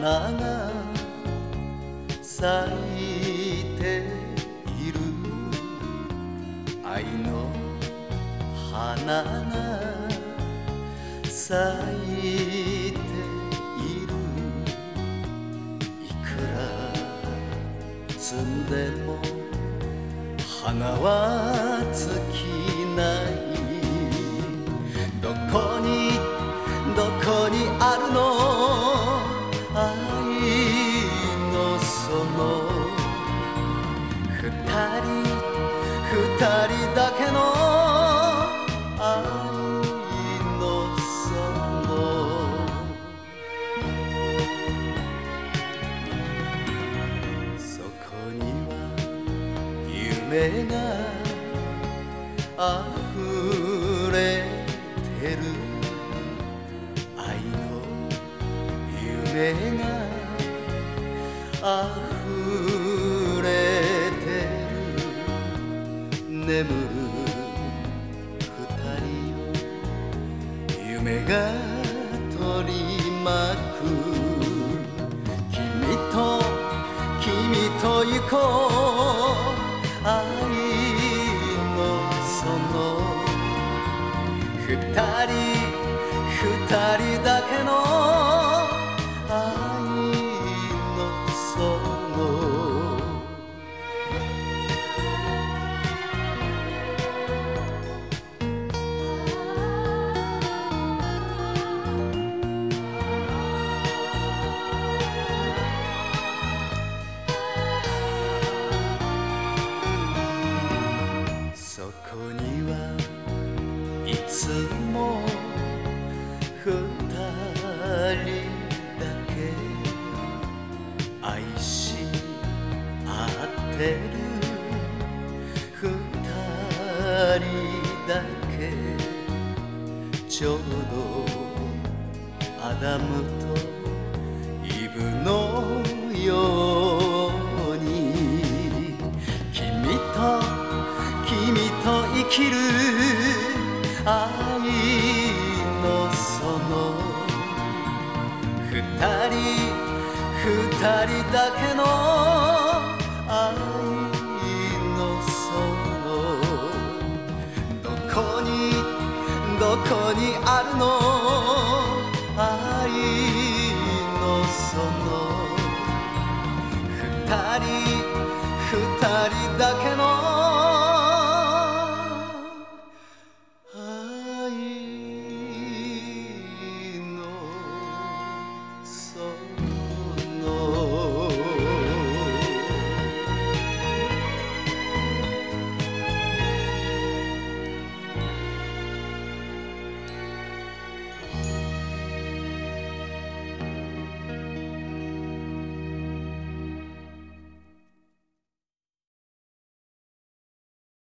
花が咲いている愛の花が咲いているいくら摘んでも花は尽きないどこにあるの愛のその二人だけの愛のそのそこには夢があふれてる愛の夢があふれてる眠る二人を夢が取り巻く君と行こう愛のその二人だけの愛のそのそこにはいつも二人だけ愛し合ってる二人だけちょうどアダムとイブのように君と生きる愛のその二人だけの愛のそのどこにあるの愛のその二人だけ